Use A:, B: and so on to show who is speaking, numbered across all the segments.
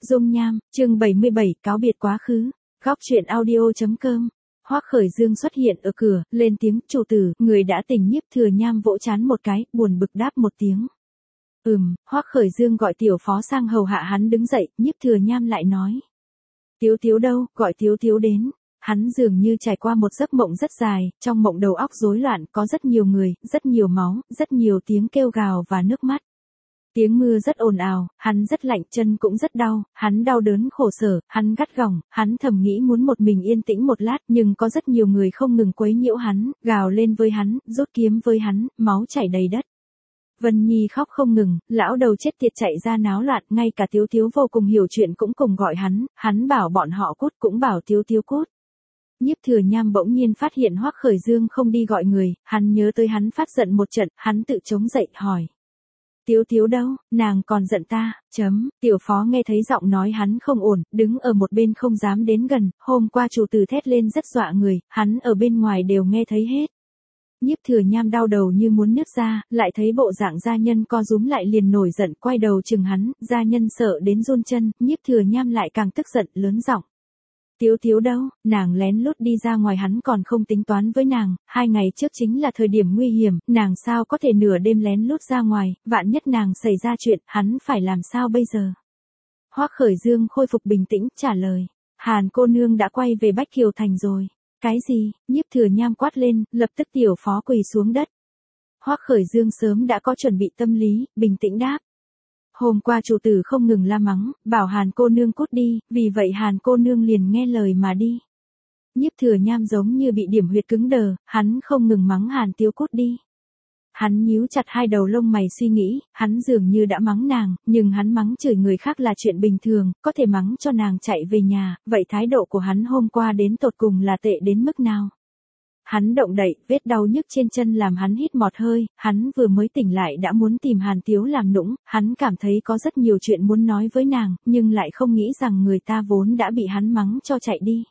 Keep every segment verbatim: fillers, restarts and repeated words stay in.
A: Dung nham, chương bảy mươi bảy, cáo biệt quá khứ. Góc truyện audio.com. Hoắc Khởi Dương xuất hiện ở cửa, lên tiếng, chủ tử, người đã tỉnh. Nhiếp Thừa Nham vỗ trán một cái, buồn bực đáp một tiếng. Ừm, Hoắc Khởi Dương gọi tiểu phó sang hầu hạ hắn đứng dậy, Nhiếp Thừa Nham lại nói. Tiếu Tiếu đâu, gọi Tiếu Tiếu đến. Hắn dường như trải qua một giấc mộng rất dài, trong mộng đầu óc rối loạn, có rất nhiều người, rất nhiều máu, rất nhiều tiếng kêu gào và nước mắt. Tiếng mưa rất ồn ào, hắn rất lạnh, chân cũng rất đau, hắn đau đớn khổ sở, hắn gắt gỏng, hắn thầm nghĩ muốn một mình yên tĩnh một lát, nhưng có rất nhiều người không ngừng quấy nhiễu hắn, gào lên với hắn, rút kiếm với hắn, máu chảy đầy đất. Vân Nhi khóc không ngừng, lão đầu chết tiệt chạy ra náo loạn, ngay cả Tiếu Tiếu vô cùng hiểu chuyện cũng cùng gọi hắn, hắn bảo bọn họ cút cũng bảo Tiếu Tiếu cút. Nhiếp Thừa Nham bỗng nhiên phát hiện Hoắc Khởi Dương không đi gọi người, hắn nhớ tới hắn phát giận một trận, hắn tự chống dậy, hỏi. Tiếu Tiếu đâu, nàng còn giận ta, chấm, tiểu phó nghe thấy giọng nói hắn không ổn, đứng ở một bên không dám đến gần, hôm qua chủ tử thét lên rất dọa người, hắn ở bên ngoài đều nghe thấy hết. Nhiếp Thừa Nham đau đầu như muốn nứt ra, lại thấy bộ dạng gia nhân co rúm lại liền nổi giận, quay đầu chừng hắn, gia nhân sợ đến run chân, Nhiếp Thừa Nham lại càng tức giận, lớn giọng. Tiếu Tiếu đâu, nàng lén lút đi ra ngoài, hắn còn không tính toán với nàng, hai ngày trước chính là thời điểm nguy hiểm, nàng sao có thể nửa đêm lén lút ra ngoài, vạn nhất nàng xảy ra chuyện, hắn phải làm sao bây giờ? Hoắc Khởi Dương khôi phục bình tĩnh, trả lời, Hàn cô nương đã quay về Bách Kiều Thành rồi. Cái gì? Nhiếp Thừa Nham quát lên, lập tức tiểu phó quỳ xuống đất. Hoắc Khởi Dương sớm đã có chuẩn bị tâm lý, bình tĩnh đáp. Hôm qua chủ tử không ngừng la mắng, bảo Hàn cô nương cút đi, vì vậy Hàn cô nương liền nghe lời mà đi. Nhiếp Thừa Nham giống như bị điểm huyệt cứng đờ, hắn không ngừng mắng Hàn Tiếu cút đi. Hắn nhíu chặt hai đầu lông mày suy nghĩ, hắn dường như đã mắng nàng, nhưng hắn mắng chửi người khác là chuyện bình thường, có thể mắng cho nàng chạy về nhà, vậy thái độ của hắn hôm qua đến tột cùng là tệ đến mức nào? Hắn động đậy, vết đau nhức trên chân làm hắn hít một hơi, hắn vừa mới tỉnh lại đã muốn tìm Hàn Tiếu làm nũng, hắn cảm thấy có rất nhiều chuyện muốn nói với nàng, nhưng lại không nghĩ rằng người ta vốn đã bị hắn mắng cho chạy đi.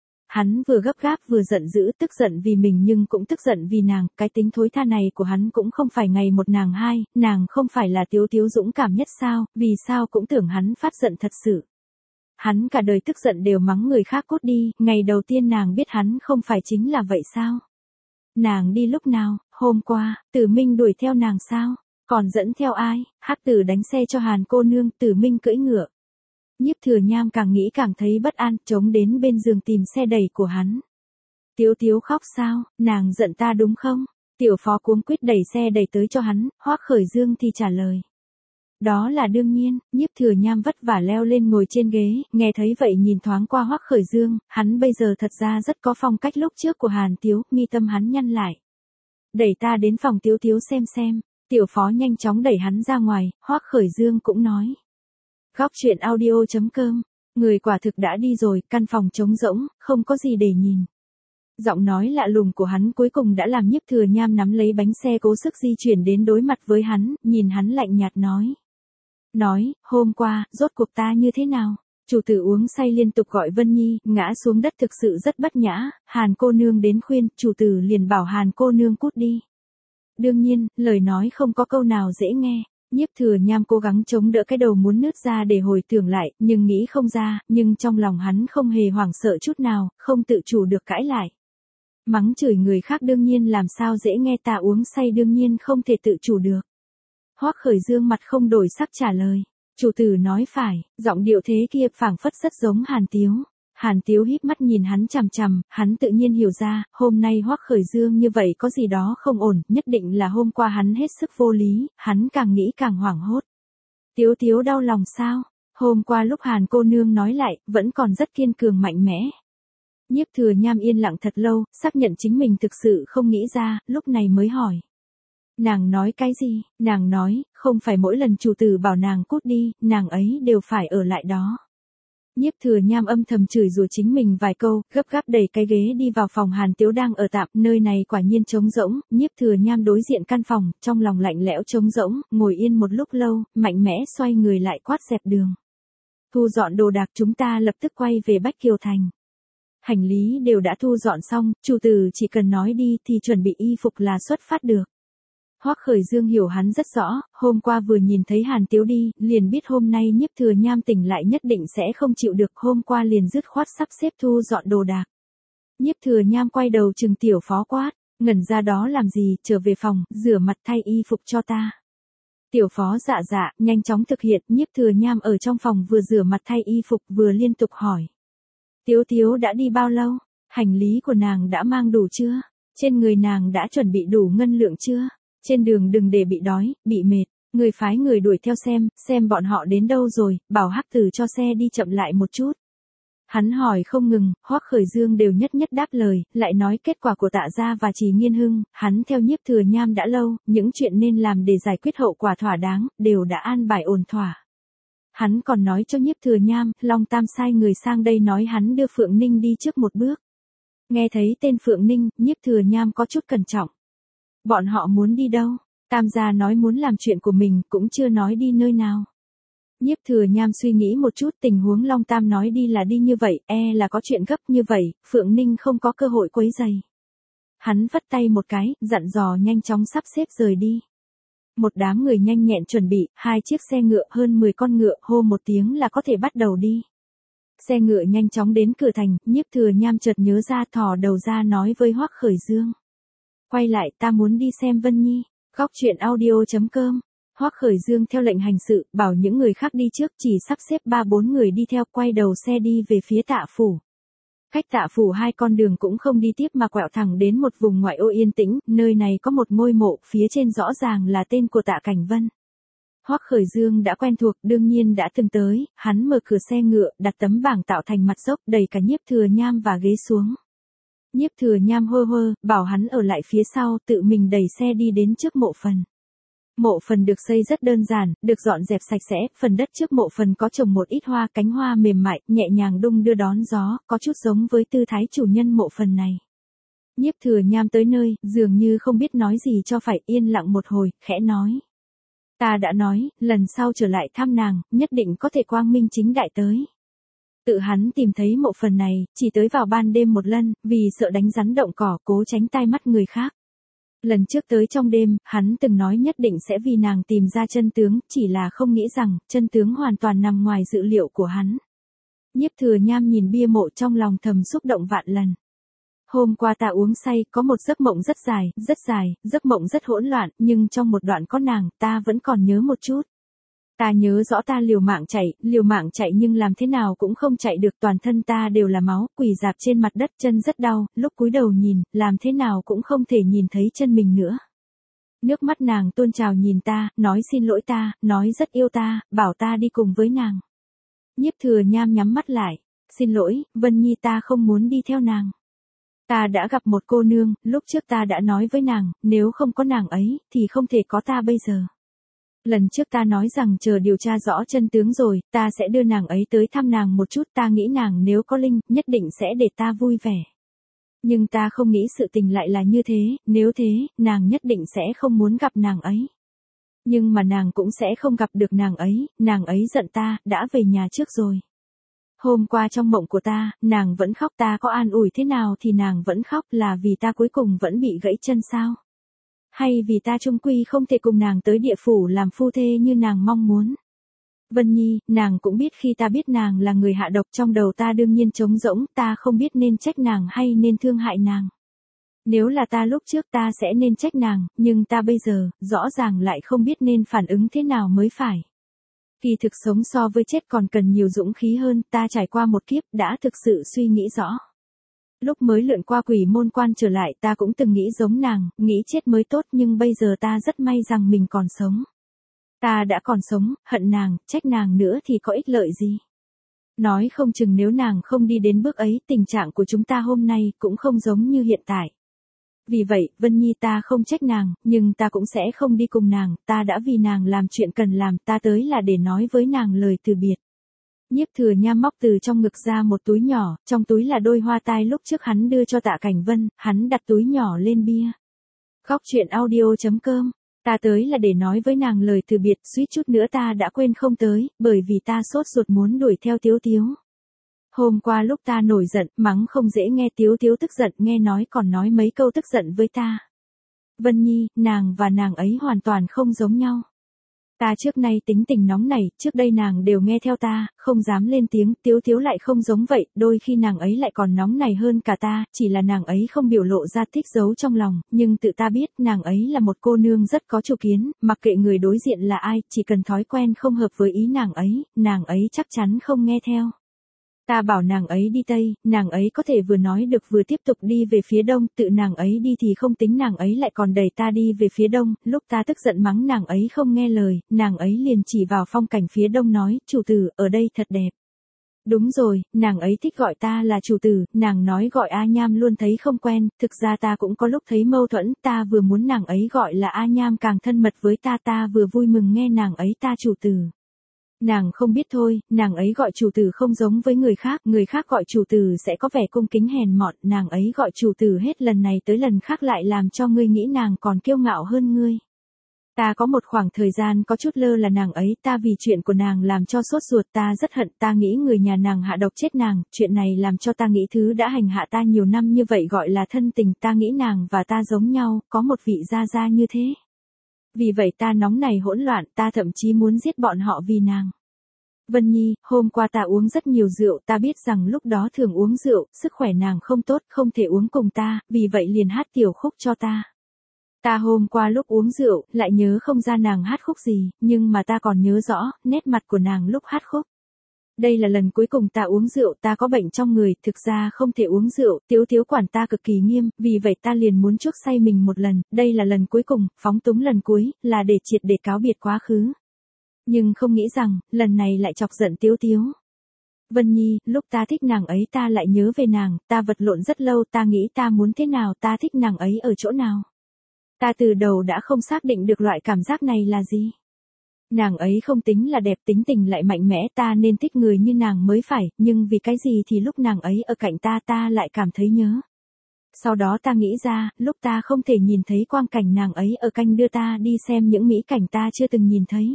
A: Hắn vừa gấp gáp vừa giận dữ, tức giận vì mình nhưng cũng tức giận vì nàng, cái tính thối tha này của hắn cũng không phải ngày một nàng hai, nàng không phải là Tiếu Tiếu dũng cảm nhất sao, vì sao cũng tưởng hắn phát giận thật sự. Hắn cả đời tức giận đều mắng người khác cút đi, ngày đầu tiên nàng biết hắn không phải chính là vậy sao? Nàng đi lúc nào, hôm qua, Tử Minh đuổi theo nàng sao? Còn dẫn theo ai? Hắc Tử đánh xe cho Hàn cô nương, Tử Minh cưỡi ngựa. Nhiếp Thừa Nham càng nghĩ càng thấy bất an, trống đến bên giường tìm xe đẩy của hắn. Tiếu Tiếu khóc sao, nàng giận ta đúng không? Tiểu phó cuống quýt đẩy xe đẩy tới cho hắn, Hoắc Khởi Dương thì trả lời. Đó là đương nhiên. Nhiếp Thừa Nham vất vả leo lên ngồi trên ghế, nghe thấy vậy nhìn thoáng qua Hoắc Khởi Dương, hắn bây giờ thật ra rất có phong cách lúc trước của Hàn Tiếu, mi tâm hắn nhăn lại. Đẩy ta đến phòng Tiếu Tiếu xem xem, tiểu phó nhanh chóng đẩy hắn ra ngoài, Hoắc Khởi Dương cũng nói. Góc truyện audio.com, người quả thực đã đi rồi, căn phòng trống rỗng, không có gì để nhìn. Giọng nói lạ lùng của hắn cuối cùng đã làm Nhiếp Thừa Nham nắm lấy bánh xe cố sức di chuyển đến đối mặt với hắn, nhìn hắn lạnh nhạt nói. Nói, hôm qua, rốt cuộc ta như thế nào? Chủ tử uống say liên tục gọi Vân Nhi, ngã xuống đất thực sự rất bất nhã, Hàn cô nương đến khuyên, chủ tử liền bảo Hàn cô nương cút đi. Đương nhiên, lời nói không có câu nào dễ nghe. Nhiếp Thừa Nham cố gắng chống đỡ cái đầu muốn nứt ra để hồi tưởng lại, nhưng nghĩ không ra, nhưng trong lòng hắn không hề hoảng sợ chút nào, không tự chủ được cãi lại. Mắng chửi người khác đương nhiên làm sao dễ nghe, ta uống say đương nhiên không thể tự chủ được. Hoắc Khởi Dương mặt không đổi sắc trả lời. Chủ tử nói phải, giọng điệu thế kia phảng phất rất giống Hàn Tiếu. Hàn Tiếu híp mắt nhìn hắn chằm chằm, hắn tự nhiên hiểu ra, hôm nay Hoắc Khởi Dương như vậy có gì đó không ổn, nhất định là hôm qua hắn hết sức vô lý, hắn càng nghĩ càng hoảng hốt. Tiếu Tiếu đau lòng sao? Hôm qua lúc Hàn cô nương nói lại, vẫn còn rất kiên cường mạnh mẽ. Nhiếp Thừa Nham yên lặng thật lâu, xác nhận chính mình thực sự không nghĩ ra, lúc này mới hỏi. Nàng nói cái gì? Nàng nói, không phải mỗi lần chủ tử bảo nàng cút đi, nàng ấy đều phải ở lại đó. Nhiếp Thừa Nham âm thầm chửi rủa chính mình vài câu, gấp gáp đẩy cái ghế đi vào phòng Hàn Tiếu đang ở tạm, nơi này quả nhiên trống rỗng, Nhiếp Thừa Nham đối diện căn phòng, trong lòng lạnh lẽo trống rỗng, ngồi yên một lúc lâu, mạnh mẽ xoay người lại quát dẹp đường. Thu dọn đồ đạc, chúng ta lập tức quay về Bách Kiều Thành. Hành lý đều đã thu dọn xong, chủ tử chỉ cần nói đi thì chuẩn bị y phục là xuất phát được. Hoắc Khởi Dương hiểu hắn rất rõ, hôm qua vừa nhìn thấy Hàn Tiếu đi, liền biết hôm nay Nhiếp Thừa Nham tỉnh lại nhất định sẽ không chịu được, hôm qua liền dứt khoát sắp xếp thu dọn đồ đạc. Nhiếp Thừa Nham quay đầu trừng tiểu phó quát, ngẩn ra đó làm gì, trở về phòng, rửa mặt thay y phục cho ta. Tiểu phó dạ dạ, nhanh chóng thực hiện, Nhiếp Thừa Nham ở trong phòng vừa rửa mặt thay y phục vừa liên tục hỏi. Tiếu Tiếu đã đi bao lâu? Hành lý của nàng đã mang đủ chưa? Trên người nàng đã chuẩn bị đủ ngân lượng chưa? Trên đường đừng để bị đói, bị mệt, người phái người đuổi theo xem, xem bọn họ đến đâu rồi, bảo Hắc Tử cho xe đi chậm lại một chút. Hắn hỏi không ngừng, Hoắc Khởi Dương đều nhất nhất đáp lời, lại nói kết quả của Tạ gia và Trì Nghiên Hưng, hắn theo Nhiếp Thừa Nham đã lâu, những chuyện nên làm để giải quyết hậu quả thỏa đáng, đều đã an bài ổn thỏa. Hắn còn nói cho Nhiếp Thừa Nham, Long Tam sai người sang đây nói hắn đưa Phượng Ninh đi trước một bước. Nghe thấy tên Phượng Ninh, Nhiếp Thừa Nham có chút cẩn trọng. Bọn họ muốn đi đâu? Tam gia nói muốn làm chuyện của mình, cũng chưa nói đi nơi nào. Nhiếp Thừa Nham suy nghĩ một chút, tình huống Long Tam nói đi là đi như vậy, e là có chuyện gấp như vậy, Phượng Ninh không có cơ hội quấy giày. Hắn vất tay một cái, dặn dò nhanh chóng sắp xếp rời đi. Một đám người nhanh nhẹn chuẩn bị, hai chiếc xe ngựa hơn mười con ngựa, hô một tiếng là có thể bắt đầu đi. Xe ngựa nhanh chóng đến cửa thành, Nhiếp Thừa Nham chợt nhớ ra, thò đầu ra nói với Hoắc Khởi Dương. Quay lại, ta muốn đi xem Vân Nhi. Góc truyện audio chấm com. Hoắc Khởi Dương theo lệnh hành sự, bảo những người khác đi trước, chỉ sắp xếp ba bốn người đi theo, quay đầu xe đi về phía Tạ phủ. Cách Tạ phủ hai con đường cũng không đi tiếp mà quẹo thẳng đến một vùng ngoại ô yên tĩnh, nơi này có một ngôi mộ, phía trên rõ ràng là tên của Tạ Cảnh Vân. Hoắc Khởi Dương đã quen thuộc, đương nhiên đã từng tới, hắn mở cửa xe ngựa, đặt tấm bảng tạo thành mặt dốc, đẩy cả Nhiếp Thừa Nham và ghế xuống. Nhiếp Thừa Nham hơ hơ, bảo hắn ở lại phía sau, tự mình đẩy xe đi đến trước mộ phần. Mộ phần được xây rất đơn giản, được dọn dẹp sạch sẽ, phần đất trước mộ phần có trồng một ít hoa, cánh hoa mềm mại, nhẹ nhàng đung đưa đón gió, có chút giống với tư thái chủ nhân mộ phần này. Nhiếp Thừa Nham tới nơi, dường như không biết nói gì cho phải, yên lặng một hồi, khẽ nói. Ta đã nói, lần sau trở lại thăm nàng, nhất định có thể quang minh chính đại tới. Tự hắn tìm thấy mộ phần này, chỉ tới vào ban đêm một lần, vì sợ đánh rắn động cỏ, cố tránh tai mắt người khác. Lần trước tới trong đêm, hắn từng nói nhất định sẽ vì nàng tìm ra chân tướng, chỉ là không nghĩ rằng, chân tướng hoàn toàn nằm ngoài dự liệu của hắn. Nhiếp Thừa Nham nhìn bia mộ trong lòng thầm xúc động vạn lần. Hôm qua ta uống say, có một giấc mộng rất dài, rất dài, giấc mộng rất hỗn loạn, nhưng trong một đoạn có nàng, ta vẫn còn nhớ một chút. Ta nhớ rõ ta liều mạng chạy, liều mạng chạy nhưng làm thế nào cũng không chạy được, toàn thân ta đều là máu, quỳ rạp trên mặt đất, chân rất đau, lúc cúi đầu nhìn, làm thế nào cũng không thể nhìn thấy chân mình nữa. Nước mắt nàng tuôn trào nhìn ta, nói xin lỗi ta, nói rất yêu ta, bảo ta đi cùng với nàng. Nhiếp Thừa Nham nhắm mắt lại, xin lỗi, Vân Nhi, ta không muốn đi theo nàng. Ta đã gặp một cô nương, lúc trước ta đã nói với nàng, nếu không có nàng ấy, thì không thể có ta bây giờ. Lần trước ta nói rằng chờ điều tra rõ chân tướng rồi, ta sẽ đưa nàng ấy tới thăm nàng một chút, ta nghĩ nàng nếu có linh, nhất định sẽ để ta vui vẻ. Nhưng ta không nghĩ sự tình lại là như thế, nếu thế, nàng nhất định sẽ không muốn gặp nàng ấy. Nhưng mà nàng cũng sẽ không gặp được nàng ấy, nàng ấy giận ta, đã về nhà trước rồi. Hôm qua trong mộng của ta, nàng vẫn khóc, ta có an ủi thế nào thì nàng vẫn khóc, là vì ta cuối cùng vẫn bị gãy chân sao? Hay vì ta chung quy không thể cùng nàng tới địa phủ làm phu thê như nàng mong muốn? Vân Nhi, nàng cũng biết khi ta biết nàng là người hạ độc, trong đầu ta đương nhiên trống rỗng, ta không biết nên trách nàng hay nên thương hại nàng. Nếu là ta lúc trước ta sẽ nên trách nàng, nhưng ta bây giờ, rõ ràng lại không biết nên phản ứng thế nào mới phải. Kỳ thực sống so với chết còn cần nhiều dũng khí hơn, ta trải qua một kiếp, đã thực sự suy nghĩ rõ. Lúc mới lượn qua quỷ môn quan trở lại ta cũng từng nghĩ giống nàng, nghĩ chết mới tốt, nhưng bây giờ ta rất may rằng mình còn sống. Ta đã còn sống, hận nàng, trách nàng nữa thì có ích lợi gì. Nói không chừng nếu nàng không đi đến bước ấy, tình trạng của chúng ta hôm nay cũng không giống như hiện tại. Vì vậy, Vân Nhi, ta không trách nàng, nhưng ta cũng sẽ không đi cùng nàng, ta đã vì nàng làm chuyện cần làm, ta tới là để nói với nàng lời từ biệt. Nhiếp Thừa Nham móc từ trong ngực ra một túi nhỏ, trong túi là đôi hoa tai lúc trước hắn đưa cho Tạ Cảnh Vân, hắn đặt túi nhỏ lên bia. Góc truyện audio chấm com, ta tới là để nói với nàng lời từ biệt, suýt chút nữa ta đã quên không tới, bởi vì ta sốt ruột muốn đuổi theo Tiếu Tiếu. Hôm qua lúc ta nổi giận, mắng không dễ nghe, Tiếu Tiếu tức giận, nghe nói còn nói mấy câu tức giận với ta. Vân Nhi, nàng và nàng ấy hoàn toàn không giống nhau. Ta trước nay tính tình nóng nảy, trước đây nàng đều nghe theo ta, không dám lên tiếng, Tiếu Tiếu lại không giống vậy, đôi khi nàng ấy lại còn nóng nảy hơn cả ta, chỉ là nàng ấy không biểu lộ ra thích giấu trong lòng, nhưng tự ta biết, nàng ấy là một cô nương rất có chủ kiến, mặc kệ người đối diện là ai, chỉ cần thói quen không hợp với ý nàng ấy, nàng ấy chắc chắn không nghe theo. Ta bảo nàng ấy đi Tây, nàng ấy có thể vừa nói được vừa tiếp tục đi về phía Đông, tự nàng ấy đi thì không tính, nàng ấy lại còn đẩy ta đi về phía Đông, lúc ta tức giận mắng nàng ấy không nghe lời, nàng ấy liền chỉ vào phong cảnh phía Đông nói, chủ tử, ở đây thật đẹp. Đúng rồi, nàng ấy thích gọi ta là chủ tử, nàng nói gọi A Nham luôn thấy không quen, thực ra ta cũng có lúc thấy mâu thuẫn, ta vừa muốn nàng ấy gọi là A Nham càng thân mật với ta, ta vừa vui mừng nghe nàng ấy ta chủ tử. Nàng không biết thôi, nàng ấy gọi chủ tử không giống với người khác, người khác gọi chủ tử sẽ có vẻ cung kính hèn mọn, nàng ấy gọi chủ tử hết lần này tới lần khác lại làm cho ngươi nghĩ nàng còn kiêu ngạo hơn ngươi. Ta có một khoảng thời gian có chút lơ là nàng ấy, ta vì chuyện của nàng làm cho sốt ruột, ta rất hận, ta nghĩ người nhà nàng hạ độc chết nàng, chuyện này làm cho ta nghĩ thứ đã hành hạ ta nhiều năm như vậy gọi là thân tình, ta nghĩ nàng và ta giống nhau, có một vị gia gia như thế. Vì vậy ta nóng này hỗn loạn, ta thậm chí muốn giết bọn họ vì nàng. Vân Nhi, hôm qua ta uống rất nhiều rượu, ta biết rằng lúc đó thường uống rượu, sức khỏe nàng không tốt, không thể uống cùng ta, vì vậy liền hát tiểu khúc cho ta. Ta hôm qua lúc uống rượu, lại nhớ không ra nàng hát khúc gì, nhưng mà ta còn nhớ rõ, nét mặt của nàng lúc hát khúc. Đây là lần cuối cùng ta uống rượu, ta có bệnh trong người, thực ra không thể uống rượu, Tiếu Tiếu quản ta cực kỳ nghiêm, vì vậy ta liền muốn chuốc say mình một lần, đây là lần cuối cùng, phóng túng lần cuối, là để triệt để cáo biệt quá khứ. Nhưng không nghĩ rằng, lần này lại chọc giận Tiếu Tiếu. Vân Nhi, lúc ta thích nàng ấy ta lại nhớ về nàng, ta vật lộn rất lâu, ta nghĩ ta muốn thế nào, ta thích nàng ấy ở chỗ nào. Ta từ đầu đã không xác định được loại cảm giác này là gì. Nàng ấy không tính là đẹp, tính tình lại mạnh mẽ, ta nên thích người như nàng mới phải, nhưng vì cái gì thì lúc nàng ấy ở cạnh ta ta lại cảm thấy nhớ. Sau đó ta nghĩ ra, lúc ta không thể nhìn thấy quang cảnh nàng ấy ở cạnh đưa ta đi xem những mỹ cảnh ta chưa từng nhìn thấy.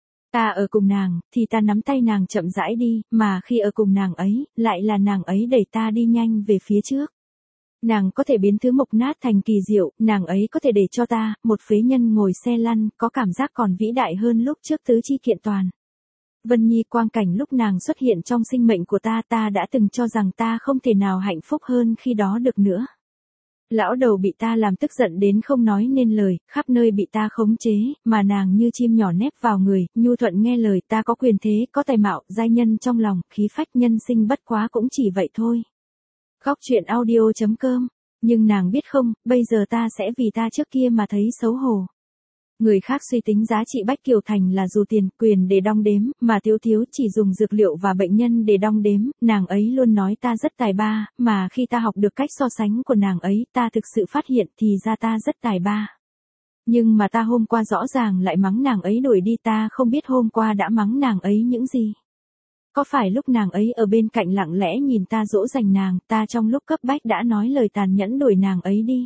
A: Ta ở cùng nàng, thì ta nắm tay nàng chậm rãi đi, mà khi ở cùng nàng ấy, lại là nàng ấy đẩy ta đi nhanh về phía trước. Nàng có thể biến thứ mục nát thành kỳ diệu, nàng ấy có thể để cho ta, một phế nhân ngồi xe lăn, có cảm giác còn vĩ đại hơn lúc trước tứ chi kiện toàn. Vân Nhi, quang cảnh lúc nàng xuất hiện trong sinh mệnh của ta, ta đã từng cho rằng ta không thể nào hạnh phúc hơn khi đó được nữa. Lão đầu bị ta làm tức giận đến không nói nên lời, khắp nơi bị ta khống chế, mà nàng như chim nhỏ nép vào người, nhu thuận nghe lời, ta có quyền thế, có tài mạo, giai nhân trong lòng, khí phách nhân sinh bất quá cũng chỉ vậy thôi. Góc truyện audio chấm com. Nhưng nàng biết không, bây giờ ta sẽ vì ta trước kia mà thấy xấu hổ. Người khác suy tính giá trị Bách Kiều Thành là dù tiền, quyền để đong đếm, mà Tiếu Tiếu chỉ dùng dược liệu và bệnh nhân để đong đếm, nàng ấy luôn nói ta rất tài ba, mà khi ta học được cách so sánh của nàng ấy, ta thực sự phát hiện thì ra ta rất tài ba. Nhưng mà ta hôm qua rõ ràng lại mắng nàng ấy đuổi đi, ta không biết hôm qua đã mắng nàng ấy những gì. Có phải lúc nàng ấy ở bên cạnh lặng lẽ nhìn ta dỗ dành nàng, ta trong lúc cấp bách đã nói lời tàn nhẫn đuổi nàng ấy đi?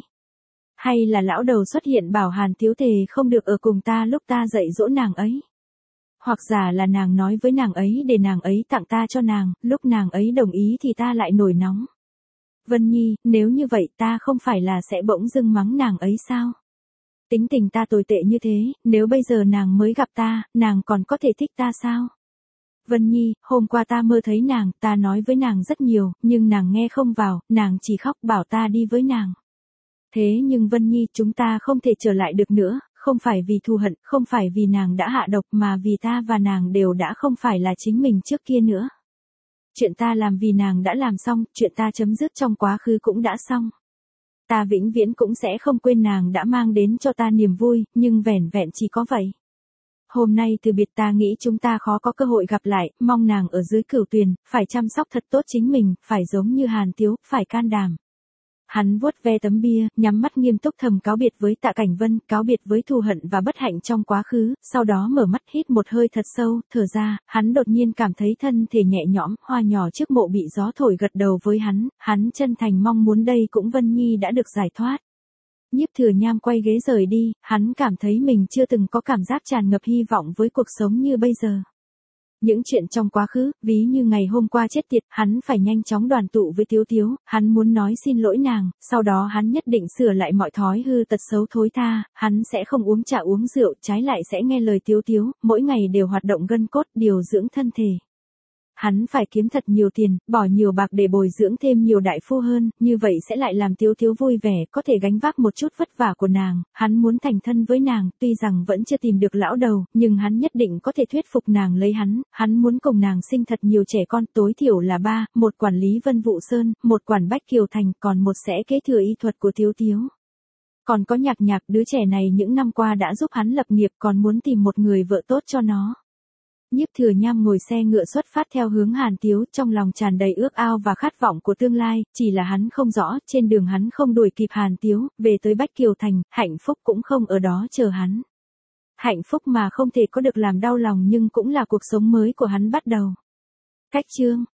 A: Hay là lão đầu xuất hiện bảo Hàn Tiếu Tề không được ở cùng ta lúc ta dạy dỗ nàng ấy? Hoặc giả là nàng nói với nàng ấy để nàng ấy tặng ta cho nàng, lúc nàng ấy đồng ý thì ta lại nổi nóng. Vân Nhi, nếu như vậy ta không phải là sẽ bỗng dưng mắng nàng ấy sao? Tính tình ta tồi tệ như thế, nếu bây giờ nàng mới gặp ta, nàng còn có thể thích ta sao? Vân Nhi, hôm qua ta mơ thấy nàng, ta nói với nàng rất nhiều, nhưng nàng nghe không vào, nàng chỉ khóc bảo ta đi với nàng. Thế nhưng Vân Nhi, chúng ta không thể trở lại được nữa, không phải vì thù hận, không phải vì nàng đã hạ độc mà vì ta và nàng đều đã không phải là chính mình trước kia nữa. Chuyện ta làm vì nàng đã làm xong, chuyện ta chấm dứt trong quá khứ cũng đã xong. Ta vĩnh viễn cũng sẽ không quên nàng đã mang đến cho ta niềm vui, nhưng vẻn vẹn chỉ có vậy. Hôm nay từ biệt ta nghĩ chúng ta khó có cơ hội gặp lại, mong nàng ở dưới cửu tuyền, phải chăm sóc thật tốt chính mình, phải giống như Hàn Tiếu, phải can đảm. Hắn vuốt ve tấm bia, nhắm mắt nghiêm túc thầm cáo biệt với Tạ Cảnh Vân, cáo biệt với thù hận và bất hạnh trong quá khứ, sau đó mở mắt hít một hơi thật sâu, thở ra, hắn đột nhiên cảm thấy thân thể nhẹ nhõm, hoa nhỏ trước mộ bị gió thổi gật đầu với hắn, hắn chân thành mong muốn đây cũng Vân Nhi đã được giải thoát. Nhiếp Thừa Nham quay ghế rời đi, hắn cảm thấy mình chưa từng có cảm giác tràn ngập hy vọng với cuộc sống như bây giờ. Những chuyện trong quá khứ, ví như ngày hôm qua chết tiệt, hắn phải nhanh chóng đoàn tụ với Tiếu Tiếu, hắn muốn nói xin lỗi nàng, sau đó hắn nhất định sửa lại mọi thói hư tật xấu thối tha, hắn sẽ không uống trà uống rượu, trái lại sẽ nghe lời Tiếu Tiếu, mỗi ngày đều hoạt động gân cốt, điều dưỡng thân thể. Hắn phải kiếm thật nhiều tiền, bỏ nhiều bạc để bồi dưỡng thêm nhiều đại phu hơn, như vậy sẽ lại làm Tiếu Tiếu vui vẻ, có thể gánh vác một chút vất vả của nàng, hắn muốn thành thân với nàng, tuy rằng vẫn chưa tìm được lão đầu, nhưng hắn nhất định có thể thuyết phục nàng lấy hắn, hắn muốn cùng nàng sinh thật nhiều trẻ con, tối thiểu là ba, một quản lý Vân Vũ Sơn, một quản Bách Kiều Thành, còn một sẽ kế thừa y thuật của Tiếu Tiếu. Còn có Nhạc Nhạc, đứa trẻ này những năm qua đã giúp hắn lập nghiệp, còn muốn tìm một người vợ tốt cho nó. Nhiếp Thừa Nham ngồi xe ngựa xuất phát theo hướng Hàn Tiếu, trong lòng tràn đầy ước ao và khát vọng của tương lai, chỉ là hắn không rõ, trên đường hắn không đuổi kịp Hàn Tiếu, về tới Bách Kiều Thành, hạnh phúc cũng không ở đó chờ hắn. Hạnh phúc mà không thể có được làm đau lòng nhưng cũng là cuộc sống mới của hắn bắt đầu. Cách chương